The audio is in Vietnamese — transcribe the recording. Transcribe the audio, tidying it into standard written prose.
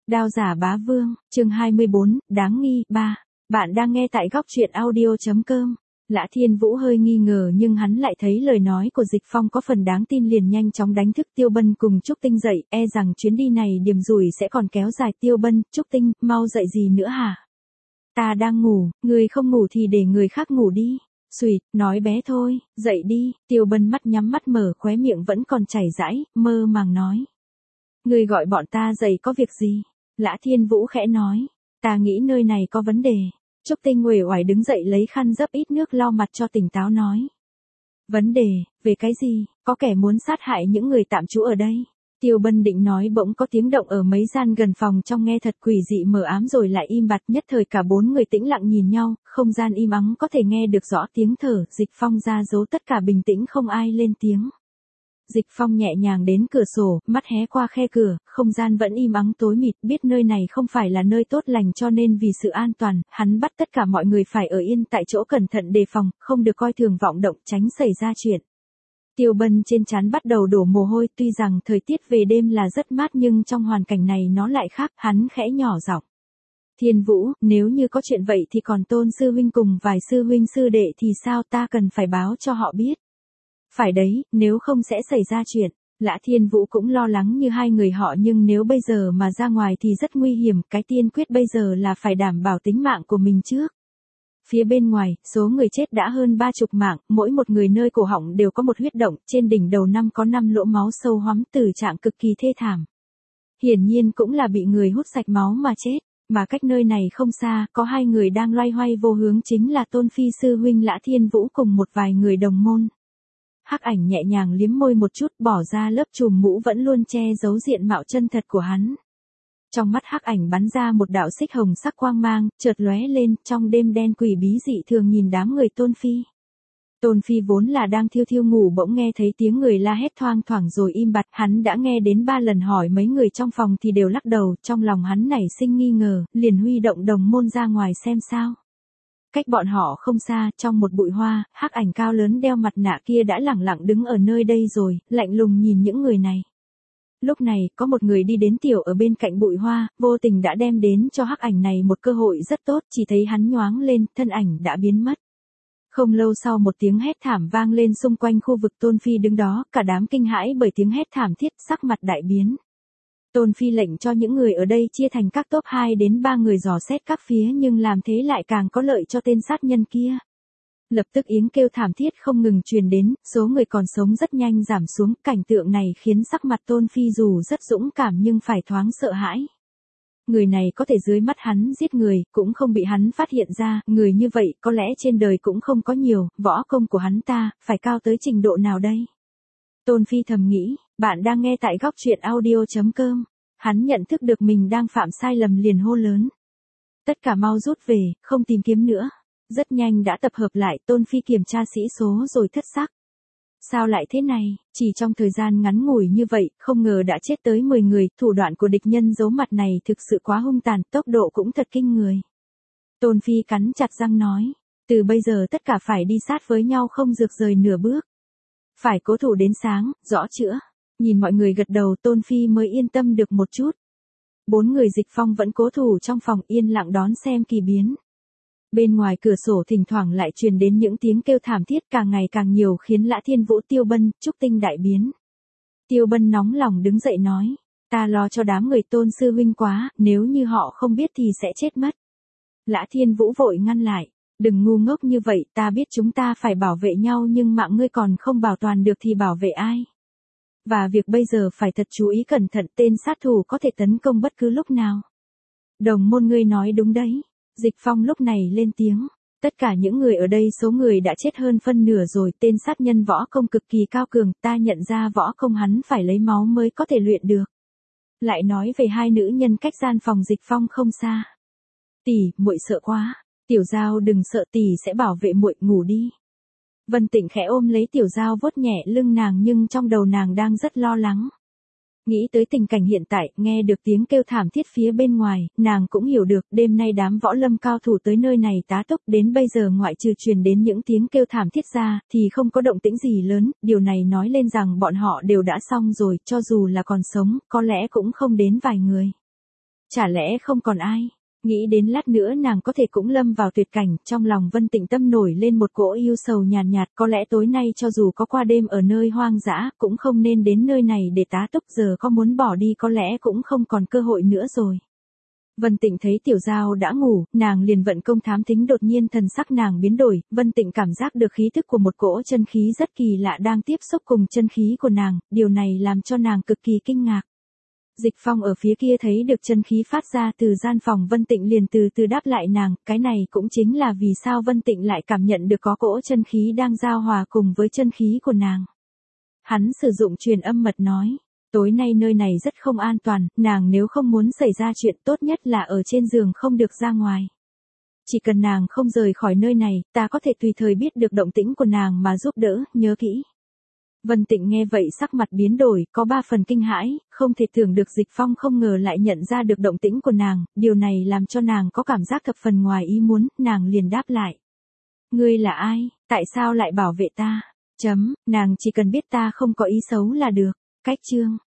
Đao giả bá vương, chương 24, đáng nghi, 3. Bạn đang nghe tại góc truyện audio.com. Lã Thiên Vũ hơi nghi ngờ nhưng hắn lại thấy lời nói của Dịch Phong có phần đáng tin, liền nhanh chóng đánh thức Tiêu Bân cùng Trúc Tinh dậy, e rằng chuyến đi này điểm rủi sẽ còn kéo dài. Tiêu Bân, Trúc Tinh, mau dậy gì nữa hả? Ta đang ngủ, người không ngủ thì để người khác ngủ đi. Xùyệt, nói bé thôi, dậy đi. Tiêu Bân mắt nhắm mắt mở, khóe miệng vẫn còn chảy rãi, mơ màng nói. Người gọi bọn ta dậy có việc gì? Lã Thiên Vũ khẽ nói, ta nghĩ nơi này có vấn đề. Trúc Tinh uể oải đứng dậy lấy khăn dấp ít nước lau mặt cho tỉnh táo nói. Vấn đề, về cái gì? Có kẻ muốn sát hại những người tạm trú ở đây. Tiêu Bân định nói bỗng có tiếng động ở mấy gian gần phòng trong nghe thật quỷ dị mờ ám rồi lại im bặt, nhất thời cả bốn người tĩnh lặng nhìn nhau, không gian im ắng có thể nghe được rõ tiếng thở. Dịch Phong ra dấu tất cả bình tĩnh, không ai lên tiếng. Dịch Phong nhẹ nhàng đến cửa sổ, mắt hé qua khe cửa, không gian vẫn im ắng tối mịt, biết nơi này không phải là nơi tốt lành cho nên vì sự an toàn, hắn bắt tất cả mọi người phải ở yên tại chỗ cẩn thận đề phòng, không được coi thường vọng động, tránh xảy ra chuyện. Tiêu Bân trên trán bắt đầu đổ mồ hôi, tuy rằng thời tiết về đêm là rất mát nhưng trong hoàn cảnh này nó lại khác, hắn khẽ nhỏ giọng. Thiên Vũ, nếu như có chuyện vậy thì còn Tôn sư huynh cùng vài sư huynh sư đệ thì sao, ta cần phải báo cho họ biết. Phải đấy, nếu không sẽ xảy ra chuyện. Lã Thiên Vũ cũng lo lắng như hai người họ, nhưng nếu bây giờ mà ra ngoài thì rất nguy hiểm, cái tiên quyết bây giờ là phải đảm bảo tính mạng của mình trước. Phía bên ngoài, số người chết đã hơn 30 mạng, mỗi một người nơi cổ họng đều có một huyết động, trên đỉnh đầu có 5 lỗ máu sâu hoắm, tử trạng cực kỳ thê thảm. Hiển nhiên cũng là bị người hút sạch máu mà chết, mà cách nơi này không xa, có hai người đang loay hoay vô hướng, chính là Tôn Phi sư huynh Lã Thiên Vũ cùng một vài người đồng môn. Hắc Ảnh nhẹ nhàng liếm môi một chút, bỏ ra lớp trùm mũ vẫn luôn che giấu diện mạo chân thật của hắn. Trong mắt Hắc Ảnh bắn ra một đạo xích hồng sắc quang mang, chợt lóe lên, trong đêm đen quỷ bí dị thường nhìn đám người Tôn Phi. Tôn Phi vốn là đang thiêu thiêu ngủ bỗng nghe thấy tiếng người la hét thoang thoảng rồi im bặt, hắn đã nghe đến 3 lần, hỏi mấy người trong phòng thì đều lắc đầu, trong lòng hắn nảy sinh nghi ngờ, liền huy động đồng môn ra ngoài xem sao. Cách bọn họ không xa, trong một bụi hoa, Hắc Ảnh cao lớn đeo mặt nạ kia đã lẳng lặng đứng ở nơi đây rồi, lạnh lùng nhìn những người này. Lúc này, có một người đi đến tiểu ở bên cạnh bụi hoa, vô tình đã đem đến cho Hắc Ảnh này một cơ hội rất tốt, chỉ thấy hắn nhoáng lên, thân ảnh đã biến mất. Không lâu sau một tiếng hét thảm vang lên xung quanh khu vực Tôn Phi đứng đó, cả đám kinh hãi bởi tiếng hét thảm thiết, sắc mặt đại biến. Tôn Phi lệnh cho những người ở đây chia thành các tốp 2 đến 3 người dò xét các phía, nhưng làm thế lại càng có lợi cho tên sát nhân kia. Lập tức tiếng kêu thảm thiết không ngừng truyền đến, số người còn sống rất nhanh giảm xuống, cảnh tượng này khiến sắc mặt Tôn Phi dù rất dũng cảm nhưng phải thoáng sợ hãi. Người này có thể dưới mắt hắn giết người, cũng không bị hắn phát hiện ra, người như vậy có lẽ trên đời cũng không có nhiều, võ công của hắn ta, phải cao tới trình độ nào đây? Tôn Phi thầm nghĩ, bạn đang nghe tại góc truyện audio.com. Hắn nhận thức được mình đang phạm sai lầm liền hô lớn. Tất cả mau rút về, không tìm kiếm nữa. Rất nhanh đã tập hợp lại, Tôn Phi kiểm tra sĩ số rồi thất sắc. Sao lại thế này, chỉ trong thời gian ngắn ngủi như vậy, không ngờ đã chết tới 10 người, thủ đoạn của địch nhân giấu mặt này thực sự quá hung tàn, tốc độ cũng thật kinh người. Tôn Phi cắn chặt răng nói, từ bây giờ tất cả phải đi sát với nhau, không rược rời nửa bước. Phải cố thủ đến sáng, rõ chữa. Nhìn mọi người gật đầu, Tôn Phi mới yên tâm được một chút. 4 người Dịch Phong vẫn cố thủ trong phòng yên lặng đón xem kỳ biến. Bên ngoài cửa sổ thỉnh thoảng lại truyền đến những tiếng kêu thảm thiết càng ngày càng nhiều, khiến Lã Thiên Vũ, Tiêu Bân, Trúc Tinh đại biến. Tiêu Bân nóng lòng đứng dậy nói, ta lo cho đám người Tôn sư huynh quá, nếu như họ không biết thì sẽ chết mất. Lã Thiên Vũ vội ngăn lại, đừng ngu ngốc như vậy, ta biết chúng ta phải bảo vệ nhau nhưng mạng ngươi còn không bảo toàn được thì bảo vệ ai? Và việc bây giờ phải thật chú ý cẩn thận, tên sát thủ có thể tấn công bất cứ lúc nào. Đồng môn, ngươi nói đúng đấy. Dịch Phong lúc này lên tiếng. Tất cả những người ở đây số người đã chết hơn phân nửa rồi, tên sát nhân võ công cực kỳ cao cường, ta nhận ra võ công hắn phải lấy máu mới có thể luyện được. Lại nói về 2 nữ nhân cách gian phòng Dịch Phong không xa. Tỷ, muội sợ quá. Tiểu Giao đừng sợ, tỷ sẽ bảo vệ muội, ngủ đi. Vân Tịnh khẽ ôm lấy Tiểu Giao vuốt nhẹ lưng nàng, nhưng trong đầu nàng đang rất lo lắng. Nghĩ tới tình cảnh hiện tại, nghe được tiếng kêu thảm thiết phía bên ngoài, nàng cũng hiểu được đêm nay đám võ lâm cao thủ tới nơi này tá túc, đến bây giờ ngoại trừ truyền đến những tiếng kêu thảm thiết ra, thì không có động tĩnh gì lớn, điều này nói lên rằng bọn họ đều đã xong rồi, cho dù là còn sống, có lẽ cũng không đến vài người. Chả lẽ không còn ai? Nghĩ đến lát nữa nàng có thể cũng lâm vào tuyệt cảnh, trong lòng Vân Tịnh Tâm nổi lên một cỗ yêu sầu nhàn nhạt, có lẽ tối nay cho dù có qua đêm ở nơi hoang dã, cũng không nên đến nơi này để tá túc, giờ có muốn bỏ đi có lẽ cũng không còn cơ hội nữa rồi. Vân Tịnh thấy Tiểu Giao đã ngủ, nàng liền vận công thám thính, đột nhiên thần sắc nàng biến đổi, Vân Tịnh cảm giác được khí tức của một cỗ chân khí rất kỳ lạ đang tiếp xúc cùng chân khí của nàng, điều này làm cho nàng cực kỳ kinh ngạc. Dịch Phong ở phía kia thấy được chân khí phát ra từ gian phòng Vân Tịnh liền từ từ đáp lại nàng, cái này cũng chính là vì sao Vân Tịnh lại cảm nhận được có cỗ chân khí đang giao hòa cùng với chân khí của nàng. Hắn sử dụng truyền âm mật nói, tối nay nơi này rất không an toàn, nàng nếu không muốn xảy ra chuyện tốt nhất là ở trên giường không được ra ngoài. Chỉ cần nàng không rời khỏi nơi này, ta có thể tùy thời biết được động tĩnh của nàng mà giúp đỡ, nhớ kỹ. Vân Tịnh nghe vậy sắc mặt biến đổi, có 3 phần kinh hãi, không thể tưởng được Dịch Phong không ngờ lại nhận ra được động tĩnh của nàng, điều này làm cho nàng có cảm giác thập phần ngoài ý muốn, nàng liền đáp lại. Ngươi là ai, tại sao lại bảo vệ ta? Nàng chỉ cần biết ta không có ý xấu là được. Cách chương